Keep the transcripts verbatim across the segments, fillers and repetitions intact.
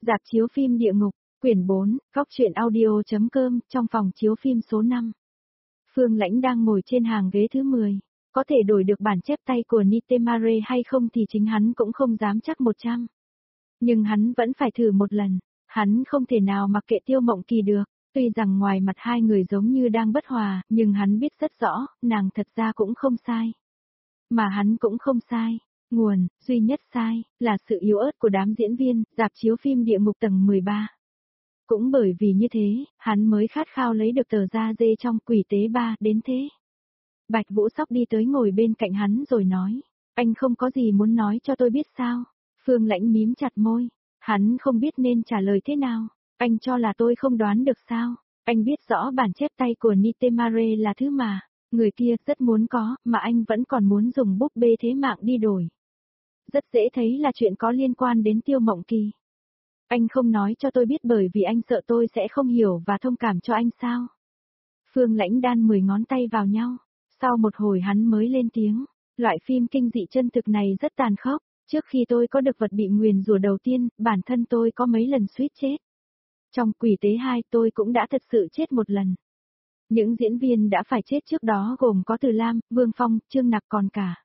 Rạp chiếu phim địa ngục, quyển bốn, góc truyện audio.com, trong phòng chiếu phim số năm. Phương Lãnh đang ngồi trên hàng ghế thứ mười. Có thể đổi được bản chép tay của Nitemare hay không thì chính hắn cũng không dám chắc một trăm. Nhưng hắn vẫn phải thử một lần. Hắn không thể nào mặc kệ Tiêu Mộng Kỳ được. Tuy rằng ngoài mặt hai người giống như đang bất hòa, nhưng hắn biết rất rõ, nàng thật ra cũng không sai. Mà hắn cũng không sai. Nguồn, duy nhất sai, là sự yếu ớt của đám diễn viên, rạp chiếu phim địa ngục tầng mười ba. Cũng bởi vì như thế, hắn mới khát khao lấy được tờ da dê trong Quỷ Tế ba đến thế. Bạch Vũ Sóc đi tới ngồi bên cạnh hắn rồi nói, anh không có gì muốn nói cho tôi biết sao? Phương Lãnh mím chặt môi, hắn không biết nên trả lời thế nào, anh cho là tôi không đoán được sao? Anh biết rõ bản chép tay của Nitemare là thứ mà người kia rất muốn có, mà anh vẫn còn muốn dùng búp bê thế mạng đi đổi. Rất dễ thấy là chuyện có liên quan đến Tiêu Mộng Kỳ. Anh không nói cho tôi biết bởi vì anh sợ tôi sẽ không hiểu và thông cảm cho anh sao? Phương Lãnh đan mười ngón tay vào nhau. Sau một hồi hắn mới lên tiếng. Loại phim kinh dị chân thực này rất tàn khốc. Trước khi tôi có được vật bị nguyền rủa đầu tiên, bản thân tôi có mấy lần suýt chết. Trong Quỷ Tế hai tôi cũng đã thật sự chết một lần. Những diễn viên đã phải chết trước đó gồm có Từ Lam, Vương Phong, Trương Nặc còn cả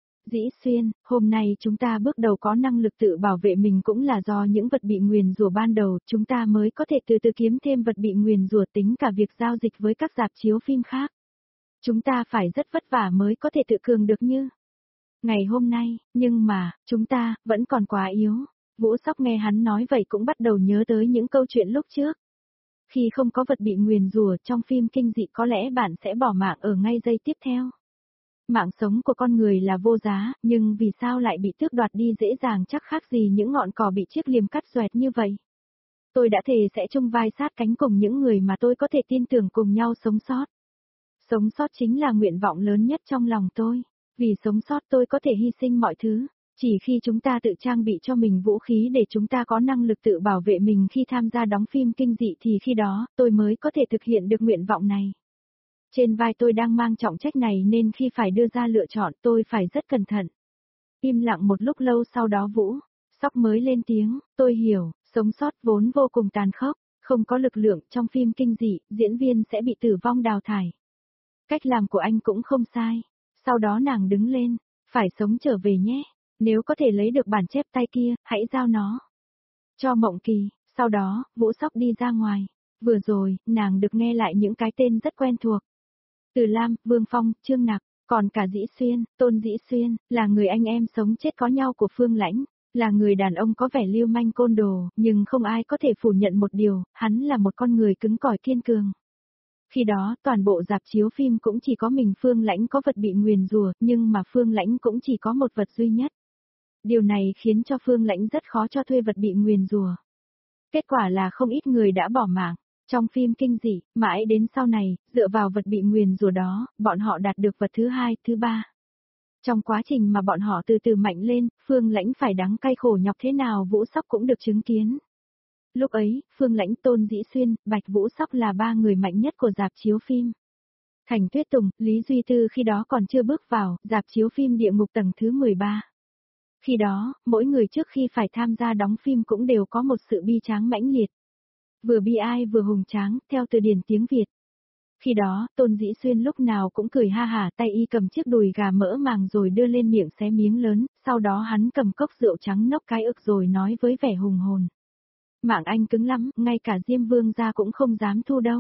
Dĩ Xuyên. Hôm nay chúng ta bước đầu có năng lực tự bảo vệ mình cũng là do những vật bị nguyền rủa ban đầu, chúng ta mới có thể từ từ kiếm thêm vật bị nguyền rủa, tính cả việc giao dịch với các rạp chiếu phim khác. Chúng ta phải rất vất vả mới có thể tự cường được như ngày hôm nay, nhưng mà, chúng ta, vẫn còn quá yếu. Vũ Sóc nghe hắn nói vậy cũng bắt đầu nhớ tới những câu chuyện lúc trước. Khi không có vật bị nguyền rủa trong phim kinh dị có lẽ bạn sẽ bỏ mạng ở ngay giây tiếp theo. Mạng sống của con người là vô giá, nhưng vì sao lại bị tước đoạt đi dễ dàng chắc khác gì những ngọn cỏ bị chiếc liềm cắt xoẹt như vậy. Tôi đã thề sẽ chung vai sát cánh cùng những người mà tôi có thể tin tưởng cùng nhau sống sót. Sống sót chính là nguyện vọng lớn nhất trong lòng tôi. Vì sống sót tôi có thể hy sinh mọi thứ. Chỉ khi chúng ta tự trang bị cho mình vũ khí để chúng ta có năng lực tự bảo vệ mình khi tham gia đóng phim kinh dị thì khi đó tôi mới có thể thực hiện được nguyện vọng này. Trên vai tôi đang mang trọng trách này nên khi phải đưa ra lựa chọn tôi phải rất cẩn thận. Im lặng một lúc lâu sau đó Vũ Sóc mới lên tiếng, tôi hiểu, sống sót vốn vô cùng tàn khốc, không có lực lượng trong phim kinh dị, diễn viên sẽ bị tử vong đào thải. Cách làm của anh cũng không sai. Sau đó nàng đứng lên, phải sống trở về nhé, nếu có thể lấy được bản chép tay kia, hãy giao nó cho Mộng Kỳ. Sau đó, Vũ Sóc đi ra ngoài. Vừa rồi, nàng được nghe lại những cái tên rất quen thuộc. Từ Lam, Vương Phong, Trương Nặc, còn cả Dĩ Xuyên, Tôn Dĩ Xuyên, là người anh em sống chết có nhau của Phương Lãnh, là người đàn ông có vẻ lưu manh côn đồ, nhưng không ai có thể phủ nhận một điều, hắn là một con người cứng cỏi kiên cường. Khi đó, toàn bộ rạp chiếu phim cũng chỉ có mình Phương Lãnh có vật bị nguyền rủa, nhưng mà Phương Lãnh cũng chỉ có một vật duy nhất. Điều này khiến cho Phương Lãnh rất khó cho thuê vật bị nguyền rủa. Kết quả là không ít người đã bỏ mạng. Trong phim kinh dị, mãi đến sau này, dựa vào vật bị nguyền rủa đó, bọn họ đạt được vật thứ hai, thứ ba. Trong quá trình mà bọn họ từ từ mạnh lên, Phương Lãnh phải đắng cay khổ nhọc thế nào Vũ Sóc cũng được chứng kiến. Lúc ấy, Phương Lãnh, Tôn Dĩ Xuyên, Bạch Vũ Sóc là ba người mạnh nhất của rạp chiếu phim. Thành Tuyết Tùng, Lý Duy Tư khi đó còn chưa bước vào rạp chiếu phim địa ngục tầng thứ mười ba. Khi đó, mỗi người trước khi phải tham gia đóng phim cũng đều có một sự bi tráng mãnh liệt. Vừa bi ai vừa hùng tráng, theo từ điển tiếng Việt. Khi đó, Tôn Dĩ Xuyên lúc nào cũng cười ha hả, tay y cầm chiếc đùi gà mỡ màng rồi đưa lên miệng xé miếng lớn, sau đó hắn cầm cốc rượu trắng nốc cái ức rồi nói với vẻ hùng hồn. Mạng anh cứng lắm, ngay cả Diêm Vương gia cũng không dám thu đâu.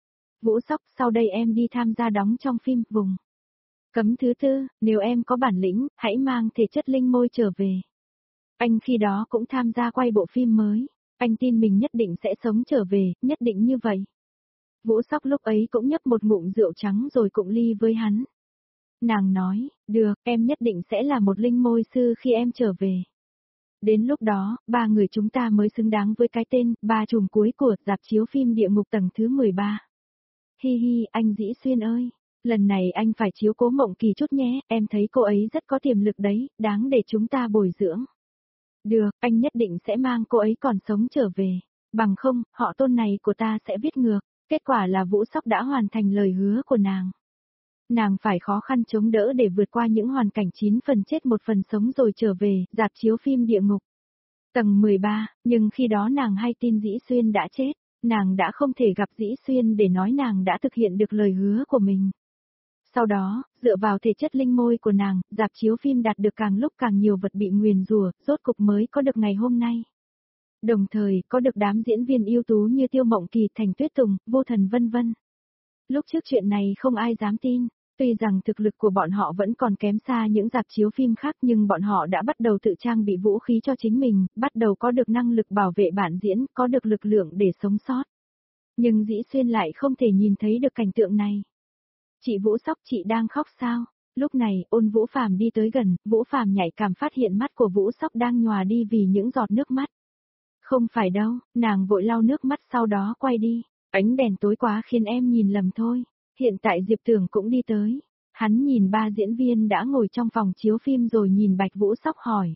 Vũ Sóc, sau đây em đi tham gia đóng trong phim Vùng Cấm thứ tư, nếu em có bản lĩnh, hãy mang thể chất linh môi trở về. Anh khi đó cũng tham gia quay bộ phim mới, anh tin mình nhất định sẽ sống trở về, nhất định như vậy. Vũ Sóc lúc ấy cũng nhấp một ngụm rượu trắng rồi cụng ly với hắn. Nàng nói, được, em nhất định sẽ là một linh môi sư khi em trở về. Đến lúc đó, ba người chúng ta mới xứng đáng với cái tên, ba trùm cuối của rạp chiếu phim địa ngục tầng thứ mười ba. Hi hi, anh Dĩ Xuyên ơi, lần này anh phải chiếu cố Mộng Kỳ chút nhé, em thấy cô ấy rất có tiềm lực đấy, đáng để chúng ta bồi dưỡng. Được, anh nhất định sẽ mang cô ấy còn sống trở về, bằng không, họ Tôn này của ta sẽ viết ngược. Kết quả là Vũ Sóc đã hoàn thành lời hứa của nàng. Nàng phải khó khăn chống đỡ để vượt qua những hoàn cảnh chín phần chết một phần sống rồi trở về, rạp chiếu phim địa ngục. Tầng mười ba, nhưng khi đó nàng hay tin Dĩ Xuyên đã chết, nàng đã không thể gặp Dĩ Xuyên để nói nàng đã thực hiện được lời hứa của mình. Sau đó, dựa vào thể chất linh môi của nàng, rạp chiếu phim đạt được càng lúc càng nhiều vật bị nguyền rủa, rốt cục mới có được ngày hôm nay. Đồng thời, có được đám diễn viên ưu tú như Tiêu Mộng Kỳ, Thành Tuyết Tùng, Vô Thần vân vân. Lúc trước chuyện này không ai dám tin, tuy rằng thực lực của bọn họ vẫn còn kém xa những rạp chiếu phim khác nhưng bọn họ đã bắt đầu tự trang bị vũ khí cho chính mình, bắt đầu có được năng lực bảo vệ bản diễn, có được lực lượng để sống sót. Nhưng Dĩ Xuyên lại không thể nhìn thấy được cảnh tượng này. Chị Vũ Sóc, chị đang khóc sao? Lúc này, Ôn Vũ Phàm đi tới gần, Vũ Phàm nhạy cảm phát hiện mắt của Vũ Sóc đang nhòa đi vì những giọt nước mắt. Không phải đâu, nàng vội lau nước mắt sau đó quay đi. Ánh đèn tối quá khiến em nhìn lầm thôi. Hiện tại Diệp Tưởng cũng đi tới. Hắn nhìn ba diễn viên đã ngồi trong phòng chiếu phim rồi nhìn Bạch Vũ Sóc hỏi.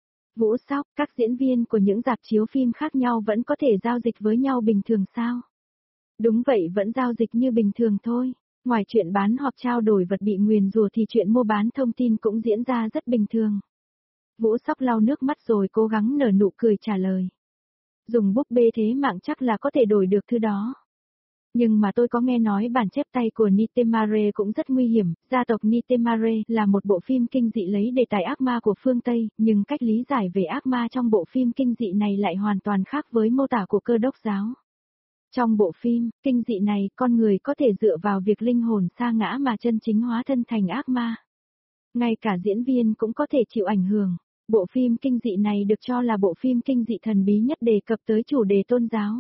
Vũ Sóc, các diễn viên của những rạp chiếu phim khác nhau vẫn có thể giao dịch với nhau bình thường sao? Đúng vậy, vẫn giao dịch như bình thường thôi. Ngoài chuyện bán hoặc trao đổi vật bị nguyền rủa thì chuyện mua bán thông tin cũng diễn ra rất bình thường. Vũ Sóc lau nước mắt rồi cố gắng nở nụ cười trả lời. Dùng búp bê thế mạng chắc là có thể đổi được thứ đó. Nhưng mà tôi có nghe nói bản chép tay của Nitemare cũng rất nguy hiểm. Gia tộc Nitemare là một bộ phim kinh dị lấy đề tài ác ma của phương Tây, nhưng cách lý giải về ác ma trong bộ phim kinh dị này lại hoàn toàn khác với mô tả của Cơ đốc giáo. Trong bộ phim, kinh dị này, con người có thể dựa vào việc linh hồn sa ngã mà chân chính hóa thân thành ác ma. Ngay cả diễn viên cũng có thể chịu ảnh hưởng. Bộ phim kinh dị này được cho là bộ phim kinh dị thần bí nhất đề cập tới chủ đề tôn giáo.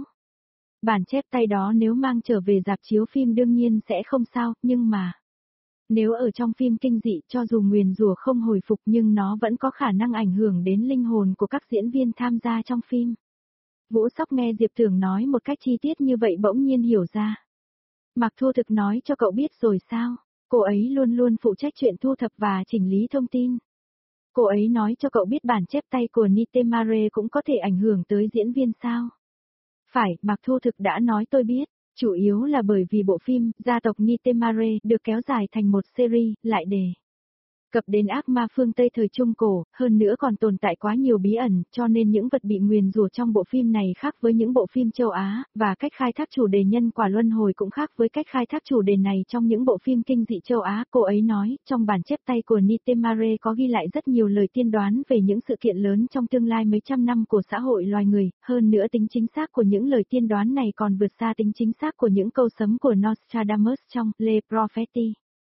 Bản chép tay đó nếu mang trở về rạp chiếu phim đương nhiên sẽ không sao, nhưng mà... Nếu ở trong phim kinh dị cho dù nguyền rủa không hồi phục nhưng nó vẫn có khả năng ảnh hưởng đến linh hồn của các diễn viên tham gia trong phim. Vũ Sóc nghe Diệp Tưởng nói một cách chi tiết như vậy bỗng nhiên hiểu ra. Mạc Thu Thực nói cho cậu biết rồi sao? Cô ấy luôn luôn phụ trách chuyện thu thập và chỉnh lý thông tin. Cô ấy nói cho cậu biết bản chép tay của Nitemare cũng có thể ảnh hưởng tới diễn viên sao? Phải, Mạc Thu Thực đã nói tôi biết, chủ yếu là bởi vì bộ phim Gia tộc Nitemare được kéo dài thành một series, lại đề cập đến ác ma phương Tây thời Trung Cổ, hơn nữa còn tồn tại quá nhiều bí ẩn, cho nên những vật bị nguyền rủa trong bộ phim này khác với những bộ phim châu Á, và cách khai thác chủ đề nhân quả luân hồi cũng khác với cách khai thác chủ đề này trong những bộ phim kinh dị châu Á. Cô ấy nói, trong bản chép tay của Nitemare có ghi lại rất nhiều lời tiên đoán về những sự kiện lớn trong tương lai mấy trăm năm của xã hội loài người, hơn nữa tính chính xác của những lời tiên đoán này còn vượt xa tính chính xác của những câu sấm của Nostradamus trong Le Prophète.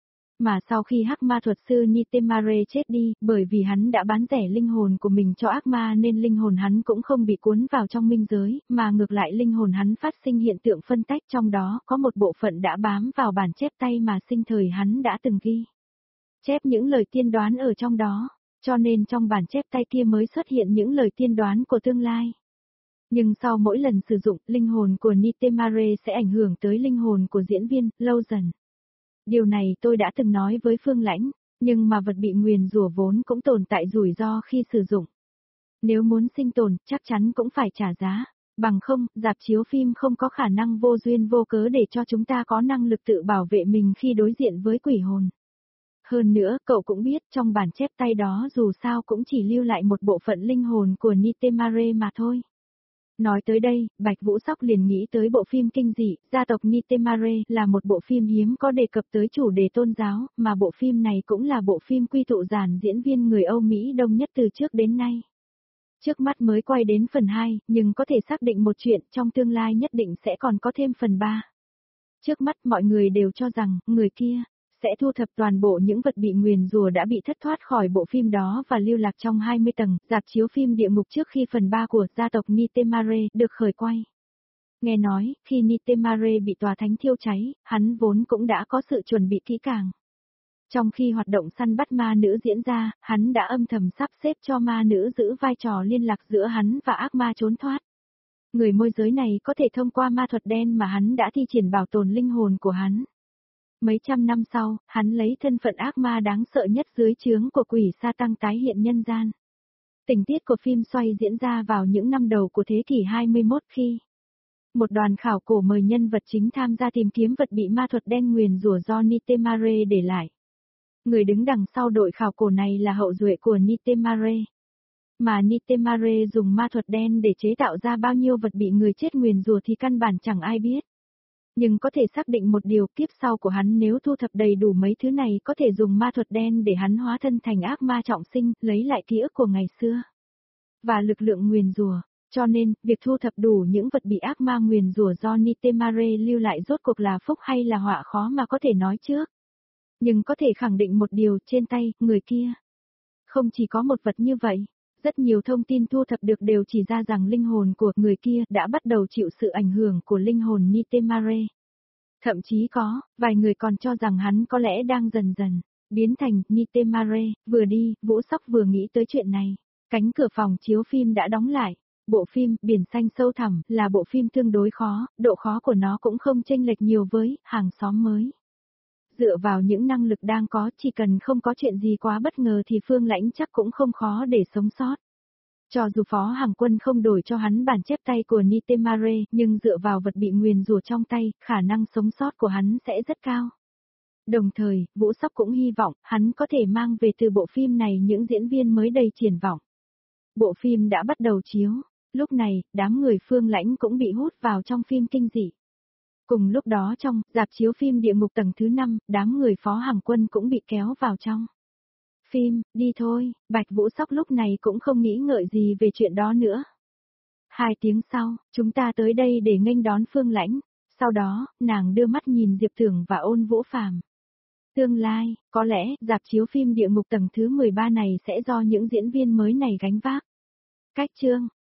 Mà sau khi hắc ma thuật sư Nitemare chết đi, bởi vì hắn đã bán rẻ linh hồn của mình cho ác ma nên linh hồn hắn cũng không bị cuốn vào trong minh giới, mà ngược lại linh hồn hắn phát sinh hiện tượng phân tách, trong đó có một bộ phận đã bám vào bản chép tay mà sinh thời hắn đã từng ghi. Chép những lời tiên đoán ở trong đó, cho nên trong bản chép tay kia mới xuất hiện những lời tiên đoán của tương lai. Nhưng sau mỗi lần sử dụng, linh hồn của Nitemare sẽ ảnh hưởng tới linh hồn của diễn viên, lâu dần. Điều này tôi đã từng nói với Phương Lãnh, nhưng mà vật bị nguyền rủa vốn cũng tồn tại rủi ro khi sử dụng. Nếu muốn sinh tồn, chắc chắn cũng phải trả giá, bằng không, rạp chiếu phim không có khả năng vô duyên vô cớ để cho chúng ta có năng lực tự bảo vệ mình khi đối diện với quỷ hồn. Hơn nữa, cậu cũng biết trong bản chép tay đó dù sao cũng chỉ lưu lại một bộ phận linh hồn của Nitemare mà thôi. Nói tới đây, Bạch Vũ Sóc liền nghĩ tới bộ phim kinh dị, Gia tộc Nitemare là một bộ phim hiếm có đề cập tới chủ đề tôn giáo, mà bộ phim này cũng là bộ phim quy tụ dàn diễn viên người Âu Mỹ đông nhất từ trước đến nay. Trước mắt mới quay đến phần hai, nhưng có thể xác định một chuyện trong tương lai nhất định sẽ còn có thêm phần ba. Trước mắt mọi người đều cho rằng, người kia sẽ thu thập toàn bộ những vật bị nguyền rủa đã bị thất thoát khỏi bộ phim đó và lưu lạc trong hai mươi tầng, rạp chiếu phim địa ngục trước khi phần ba của Gia tộc Nitemare được khởi quay. Nghe nói, khi Nitemare bị tòa thánh thiêu cháy, hắn vốn cũng đã có sự chuẩn bị kỹ càng. Trong khi hoạt động săn bắt ma nữ diễn ra, hắn đã âm thầm sắp xếp cho ma nữ giữ vai trò liên lạc giữa hắn và ác ma trốn thoát. Người môi giới này có thể thông qua ma thuật đen mà hắn đã thi triển bảo tồn linh hồn của hắn. Mấy trăm năm sau, hắn lấy thân phận ác ma đáng sợ nhất dưới trướng của quỷ sa tăng tái hiện nhân gian. Tình tiết của phim xoay diễn ra vào những năm đầu của thế kỷ hai mươi mốt khi một đoàn khảo cổ mời nhân vật chính tham gia tìm kiếm vật bị ma thuật đen nguyền rủa do Nitemare để lại. Người đứng đằng sau đội khảo cổ này là hậu duệ của Nitemare. Mà Nitemare dùng ma thuật đen để chế tạo ra bao nhiêu vật bị người chết nguyền rủa thì căn bản chẳng ai biết. Nhưng có thể xác định một điều, kiếp sau của hắn nếu thu thập đầy đủ mấy thứ này có thể dùng ma thuật đen để hắn hóa thân thành ác ma trọng sinh, lấy lại ký ức của ngày xưa. Và lực lượng nguyền rủa. Cho nên, việc thu thập đủ những vật bị ác ma nguyền rủa do Nitemare lưu lại rốt cuộc là phúc hay là họa khó mà có thể nói trước. Nhưng có thể khẳng định một điều, trên tay, người kia. Không chỉ có một vật như vậy, rất nhiều thông tin thu thập được đều chỉ ra rằng linh hồn của người kia đã bắt đầu chịu sự ảnh hưởng của linh hồn Nitemare. Thậm chí có, vài người còn cho rằng hắn có lẽ đang dần dần biến thành Nitemare. Vừa đi, Vũ Sóc vừa nghĩ tới chuyện này. Cánh cửa phòng chiếu phim đã đóng lại. Bộ phim Biển Xanh Sâu Thẳm là bộ phim tương đối khó, độ khó của nó cũng không chênh lệch nhiều với Hàng Xóm Mới. Dựa vào những năng lực đang có, chỉ cần không có chuyện gì quá bất ngờ thì Phương Lãnh chắc cũng không khó để sống sót. Cho dù Phó Hàng Quân không đổi cho hắn bản chép tay của Nitemare, nhưng dựa vào vật bị nguyền rủa trong tay, khả năng sống sót của hắn sẽ rất cao. Đồng thời, Vũ Sóc cũng hy vọng hắn có thể mang về từ bộ phim này những diễn viên mới đầy triển vọng. Bộ phim đã bắt đầu chiếu. Lúc này, đám người Phương Lãnh cũng bị hút vào trong phim kinh dị. Cùng lúc đó trong rạp chiếu phim Địa Ngục tầng thứ năm, đám người Phó Hàng Quân cũng bị kéo vào trong phim. Đi thôi, Bạch Vũ Sóc lúc này cũng không nghĩ ngợi gì về chuyện đó nữa. Hai tiếng sau, chúng ta tới đây để nghênh đón Phương Lãnh. Sau đó, nàng đưa mắt nhìn Diệp Tưởng và Ôn Vũ Phàm. Tương lai, có lẽ, rạp chiếu phim Địa Ngục tầng thứ mười ba này sẽ do những diễn viên mới này gánh vác. Cách chương